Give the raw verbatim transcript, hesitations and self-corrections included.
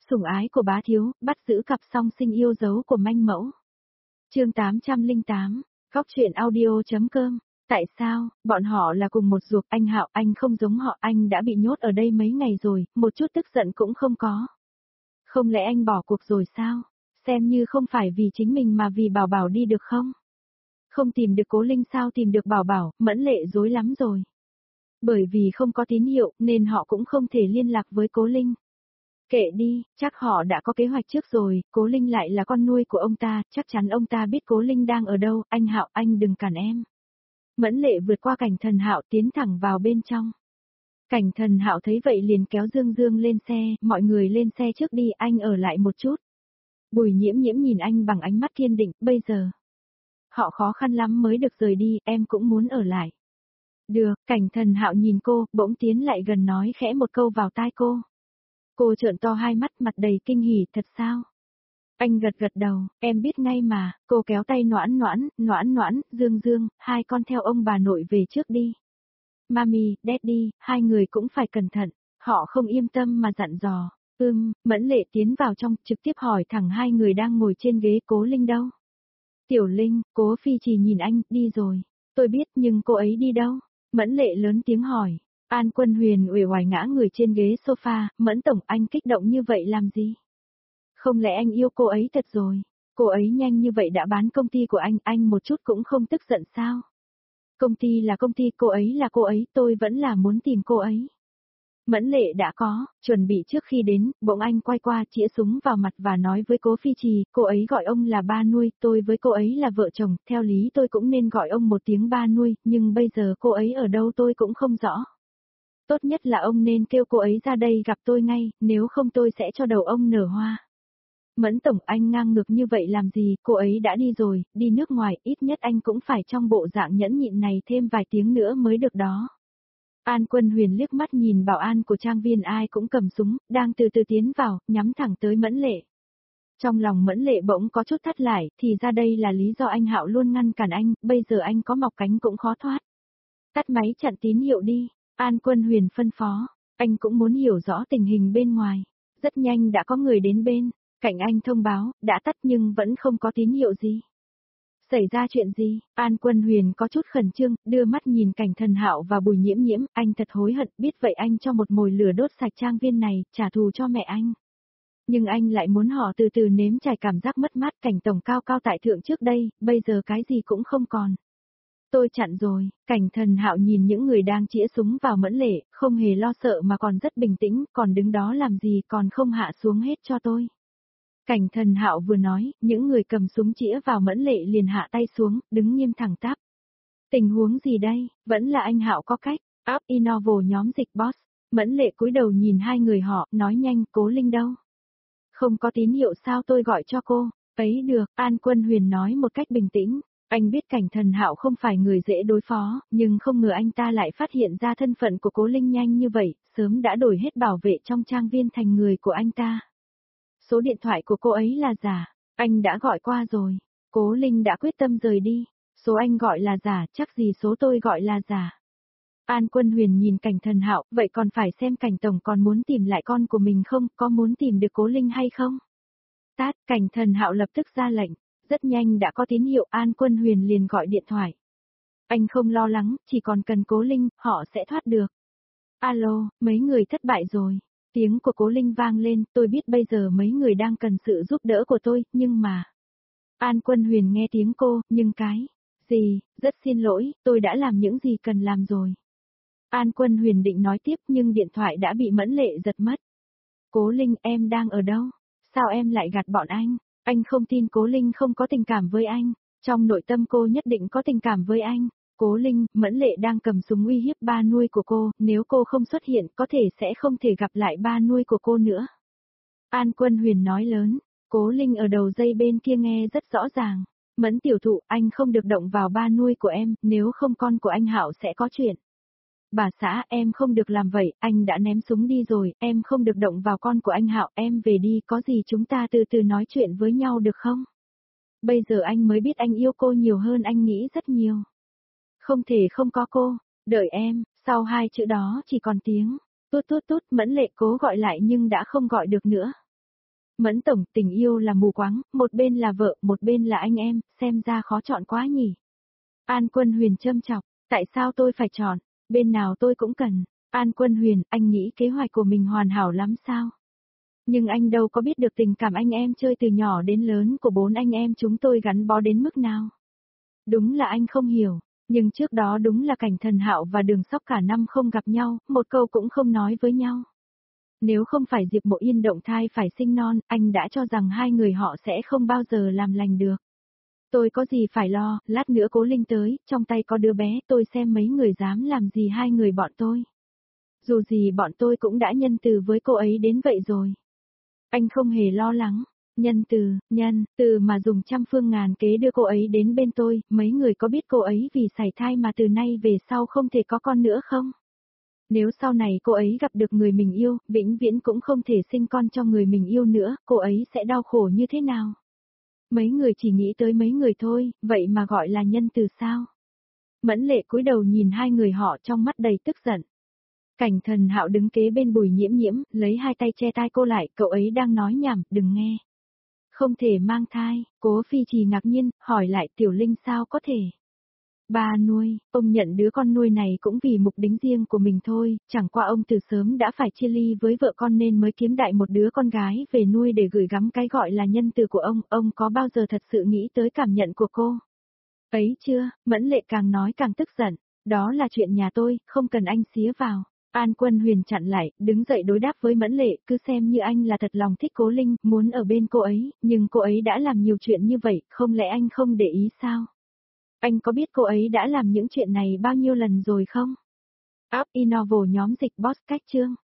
Sủng ái của bá thiếu, bắt giữ cặp song sinh yêu dấu của manh mẫu. Chương tám trăm lẻ tám, góc truyện audio.com. Tại sao, bọn họ là cùng một ruột, anh Hạo, anh không giống họ, anh đã bị nhốt ở đây mấy ngày rồi, một chút tức giận cũng không có. Không lẽ anh bỏ cuộc rồi sao? Xem như không phải vì chính mình mà vì Bảo Bảo đi được không? Không tìm được Cố Linh sao tìm được Bảo Bảo, Mẫn Lệ rối lắm rồi. Bởi vì không có tín hiệu nên họ cũng không thể liên lạc với Cố Linh. Kệ đi, chắc họ đã có kế hoạch trước rồi, Cố Linh lại là con nuôi của ông ta, chắc chắn ông ta biết Cố Linh đang ở đâu, anh Hạo, anh đừng cản em. Mẫn Lệ vượt qua Cảnh Thần Hạo tiến thẳng vào bên trong. Cảnh Thần Hạo thấy vậy liền kéo Dương Dương lên xe, mọi người lên xe trước đi, anh ở lại một chút. Bùi Nhiễm Nhiễm nhìn anh bằng ánh mắt kiên định, bây giờ. Họ khó khăn lắm mới được rời đi, em cũng muốn ở lại. Được, Cảnh Thần Hạo nhìn cô, bỗng tiến lại gần nói khẽ một câu vào tai cô. Cô trợn to hai mắt mặt đầy kinh hỉ, thật sao? Anh gật gật đầu, em biết ngay mà, cô kéo tay Noãn Noãn, Noãn Noãn, Dương Dương, hai con theo ông bà nội về trước đi. Mami, Daddy, hai người cũng phải cẩn thận, họ không yên tâm mà dặn dò. Ưm, Mẫn Lệ tiến vào trong, trực tiếp hỏi thẳng hai người đang ngồi trên ghế, Cố Linh đâu? Tiểu Linh, Cố Phi Trì nhìn anh, đi rồi. Tôi biết nhưng cô ấy đi đâu? Mẫn Lệ lớn tiếng hỏi. An Quân Huyền uể oải ngã người trên ghế sofa, Mẫn Tổng, anh kích động như vậy làm gì? Không lẽ anh yêu cô ấy thật rồi? Cô ấy nhanh như vậy đã bán công ty của anh, anh một chút cũng không tức giận sao? Công ty là công ty, cô ấy là cô ấy, tôi vẫn là muốn tìm cô ấy. Mẫn Lệ đã có, chuẩn bị trước khi đến, bỗng anh quay qua chĩa súng vào mặt và nói với Cố Phi Trì, cô ấy gọi ông là ba nuôi, tôi với cô ấy là vợ chồng, theo lý tôi cũng nên gọi ông một tiếng ba nuôi, nhưng bây giờ cô ấy ở đâu tôi cũng không rõ. Tốt nhất là ông nên kêu cô ấy ra đây gặp tôi ngay, nếu không tôi sẽ cho đầu ông nở hoa. Mẫn Tổng, anh ngang ngược như vậy làm gì, cô ấy đã đi rồi, đi nước ngoài, ít nhất anh cũng phải trong bộ dạng nhẫn nhịn này thêm vài tiếng nữa mới được đó. An Quân Huyền liếc mắt nhìn bảo an của trang viên ai cũng cầm súng, đang từ từ tiến vào, nhắm thẳng tới Mẫn Lệ. Trong lòng Mẫn Lệ bỗng có chút thắt lại, thì ra đây là lý do anh Hạo luôn ngăn cản anh, bây giờ anh có mọc cánh cũng khó thoát. Tắt máy chặn tín hiệu đi, An Quân Huyền phân phó, anh cũng muốn hiểu rõ tình hình bên ngoài. Rất nhanh đã có người đến bên, cạnh anh thông báo, đã tắt nhưng vẫn không có tín hiệu gì. Xảy ra chuyện gì? An Quân Huyền có chút khẩn trương, đưa mắt nhìn Cảnh Thần Hạo và Bùi Nhiễm Nhiễm, anh thật hối hận, biết vậy anh cho một mồi lửa đốt sạch trang viên này, trả thù cho mẹ anh. Nhưng anh lại muốn họ từ từ nếm trải cảm giác mất mát Cảnh tổng cao cao tại thượng trước đây, bây giờ cái gì cũng không còn. Tôi chặn rồi, Cảnh Thần Hạo nhìn những người đang chĩa súng vào Mẫn Lệ, không hề lo sợ mà còn rất bình tĩnh, còn đứng đó làm gì còn không hạ xuống hết cho tôi. Cảnh Thần Hạo vừa nói, những người cầm súng chĩa vào Mẫn Lệ liền hạ tay xuống, đứng nghiêm thẳng tắp. Tình huống gì đây, vẫn là anh Hạo có cách, Up Innovo nhóm dịch boss. Mẫn Lệ cúi đầu nhìn hai người họ, nói nhanh, Cố Linh đâu? Không có tín hiệu sao, tôi gọi cho cô. Ấy được, An Quân Huyền nói một cách bình tĩnh. Anh biết Cảnh Thần Hạo không phải người dễ đối phó, nhưng không ngờ anh ta lại phát hiện ra thân phận của Cố Linh nhanh như vậy, sớm đã đổi hết bảo vệ trong trang viên thành người của anh ta. Số điện thoại của cô ấy là giả, anh đã gọi qua rồi. Cố Linh đã quyết tâm rời đi. Số anh gọi là giả, chắc gì số tôi gọi là giả. An Quân Huyền nhìn Cảnh Thần Hạo, vậy còn phải xem Cảnh tổng còn muốn tìm lại con của mình không, có muốn tìm được Cố Linh hay không? Tát, Cảnh Thần Hạo lập tức ra lệnh. Rất nhanh đã có tín hiệu, An Quân Huyền liền gọi điện thoại. Anh không lo lắng, chỉ còn cần Cố Linh, họ sẽ thoát được. Alo, mấy người thất bại rồi. Tiếng của Cố Linh vang lên, tôi biết bây giờ mấy người đang cần sự giúp đỡ của tôi, nhưng mà... An Quân Huyền nghe tiếng cô, nhưng cái... Gì, rất xin lỗi, tôi đã làm những gì cần làm rồi. An Quân Huyền định nói tiếp nhưng điện thoại đã bị Mẫn Lệ giật mất. Cố Linh, em đang ở đâu? Sao em lại gạt bọn anh? Anh không tin Cố Linh không có tình cảm với anh. Trong nội tâm cô nhất định có tình cảm với anh. Cố Linh, Mẫn Lệ đang cầm súng uy hiếp ba nuôi của cô, nếu cô không xuất hiện có thể sẽ không thể gặp lại ba nuôi của cô nữa. An Quân Huyền nói lớn, Cố Linh ở đầu dây bên kia nghe rất rõ ràng. Mẫn tiểu thụ, anh không được động vào ba nuôi của em, nếu không con của anh Hạo sẽ có chuyện. Bà xã, em không được làm vậy, anh đã ném súng đi rồi, em không được động vào con của anh Hạo, em về đi, có gì chúng ta từ từ nói chuyện với nhau được không? Bây giờ anh mới biết anh yêu cô nhiều hơn anh nghĩ rất nhiều. Không thể không có cô, đợi em, sau hai chữ đó chỉ còn tiếng, tút tút tút, Mẫn Lệ cố gọi lại nhưng đã không gọi được nữa. Mẫn tổng, tình yêu là mù quáng, một bên là vợ, một bên là anh em, xem ra khó chọn quá nhỉ. An Quân Huyền châm chọc, tại sao tôi phải chọn, bên nào tôi cũng cần. An Quân Huyền, anh nghĩ kế hoạch của mình hoàn hảo lắm sao? Nhưng anh đâu có biết được tình cảm anh em chơi từ nhỏ đến lớn của bốn anh em chúng tôi gắn bó đến mức nào. Đúng là anh không hiểu, nhưng trước đó đúng là Cảnh Thần Hạo và Đường Sóc cả năm không gặp nhau, một câu cũng không nói với nhau. Nếu không phải Diệp Mộ Yên động thai phải sinh non, anh đã cho rằng hai người họ sẽ không bao giờ làm lành được. Tôi có gì phải lo, lát nữa Cố Linh tới, trong tay có đứa bé, tôi xem mấy người dám làm gì hai người bọn tôi. Dù gì bọn tôi cũng đã nhân từ với cô ấy đến vậy rồi. Anh không hề lo lắng. Nhân từ, nhân, từ mà dùng trăm phương ngàn kế đưa cô ấy đến bên tôi, mấy người có biết cô ấy vì sảy thai mà từ nay về sau không thể có con nữa không? Nếu sau này cô ấy gặp được người mình yêu, vĩnh viễn cũng không thể sinh con cho người mình yêu nữa, cô ấy sẽ đau khổ như thế nào? Mấy người chỉ nghĩ tới mấy người thôi, vậy mà gọi là nhân từ sao? Mẫn Lệ cúi đầu nhìn hai người họ trong mắt đầy tức giận. Cảnh Thần Hạo đứng kế bên Bùi Nhiễm Nhiễm, lấy hai tay che tai cô lại, cậu ấy đang nói nhảm, đừng nghe. Không thể mang thai, Cố Phi Trì ngạc nhiên, hỏi lại Tiểu Linh sao có thể. Ba nuôi, ông nhận đứa con nuôi này cũng vì mục đích riêng của mình thôi, chẳng qua ông từ sớm đã phải chia ly với vợ con nên mới kiếm đại một đứa con gái về nuôi để gửi gắm cái gọi là nhân từ của ông, ông có bao giờ thật sự nghĩ tới cảm nhận của cô? Ấy chưa, Mẫn Lệ càng nói càng tức giận, đó là chuyện nhà tôi, không cần anh xía vào. An Quân Huyền chặn lại, đứng dậy đối đáp với Mẫn Lệ, cứ xem như anh là thật lòng thích Cố Linh, muốn ở bên cô ấy, nhưng cô ấy đã làm nhiều chuyện như vậy, không lẽ anh không để ý sao? Anh có biết cô ấy đã làm những chuyện này bao nhiêu lần rồi không? App Innovo nhóm dịch boss cách chương.